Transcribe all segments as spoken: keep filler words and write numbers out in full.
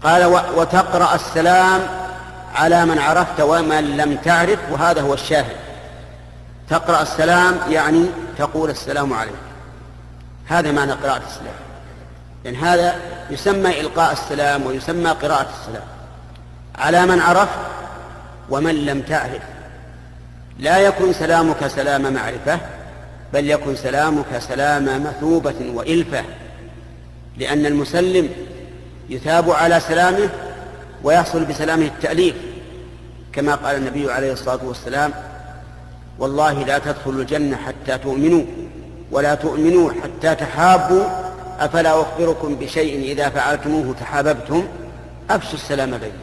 قال وتقرأ السلام على من عرفت ومن لم تعرف، وهذا هو الشاهد. تقرأ السلام يعني تقول السلام عليكم، هذا معنى قراءة السلام، لأن هذا يسمى إلقاء السلام ويسمى قراءة السلام على من عرفت ومن لم تعرف. لا يكون سلامك سلام معرفة، بل يكن سلامك سلام مثوبة وإلفة، لأن المسلم يثاب على سلامه ويحصل بسلامه التأليف، كما قال النبي عليه الصلاة والسلام: والله لا تدخلوا الجنة حتى تؤمنوا ولا تؤمنوا حتى تحابوا، أفلا أخبركم بشيء إذا فعلتموه تحاببتم، أفشوا السلام بينكم.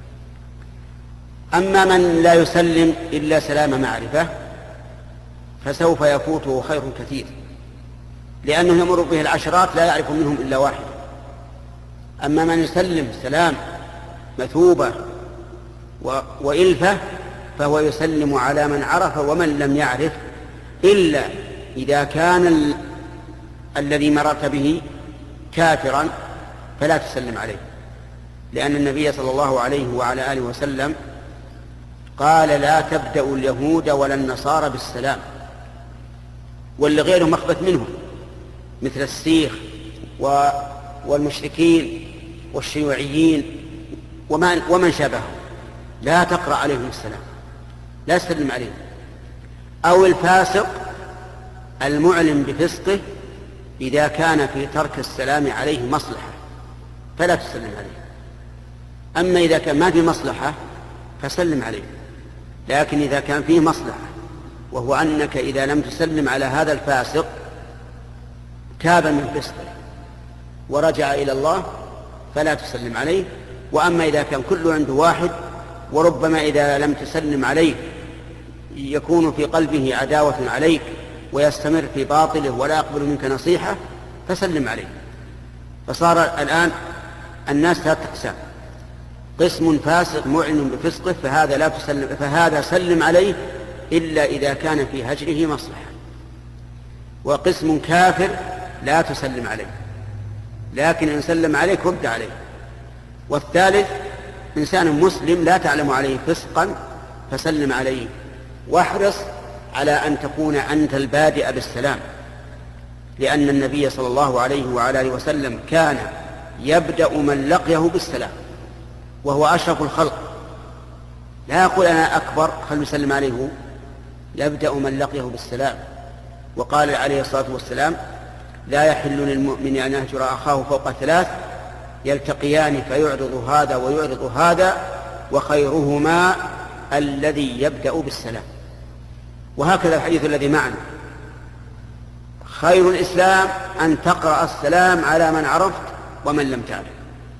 أما من لا يسلم إلا سلام معرفة فسوف يفوته خير كثير، لأنه يمر به العشرات لا يعرف منهم إلا واحد. أما من يسلم سلام مثوبة وإلفة فهو يسلم على من عرف ومن لم يعرف، إلا إذا كان ال... الذي مررت به كافرا فلا تسلم عليه، لأن النبي صلى الله عليه وعلى آله وسلم قال: لا تبدأوا اليهود ولا النصارى بالسلام، واللي غيرهم أخبث منهم مثل السيخ والمشركين والشيوعيين ومن شابههم، لا تقرأ عليهم السلام، لا تسلم عليهم. أو الفاسق المعلن بفسقه إذا كان في ترك السلام عليه مصلحة فلا تسلم عليه. أما إذا كان ما في مصلحة فسلم عليه، لكن إذا كان فيه مصلحة، وهو أنك إذا لم تسلم على هذا الفاسق تاب من فسقه ورجع إلى الله فلا تسلم عليه. وأما إذا كان كله عنده واحد، وربما إذا لم تسلم عليه يكون في قلبه عداوة عليك ويستمر في باطله ولا يقبل منك نصيحة، فسلم عليه. فصار الآن الناس ثلاثة أقسام: قسم فاسق معلن بفسقه فهذا لا تسلم، فهذا سلم عليه إلا إذا كان في هجره مصلحة، وقسم كافر لا تسلم عليه، لكن إن سلم عليك رد عليه. والثالث إنسان مسلم لا تعلم عليه فسقا فسلم عليه، واحرص على أن تكون أنت البادئ بالسلام، لأن النبي صلى الله عليه وعلى آله وسلم كان يبدأ من لقيه بالسلام، وهو أشرف الخلق. لا يقول أنا أكبر خل نسلم عليه، يبدأ من لقيه بالسلام. وقال عليه الصلاة والسلام: لا يحل للمؤمن أن يهجر أخاه فوق ثلاث يلتقيان فيعرض هذا ويعرض هذا وخيرهما الذي يبدأ بالسلام. وهكذا الحديث الذي معنا: خير الإسلام أن تقرأ السلام على من عرفت ومن لم تعرف.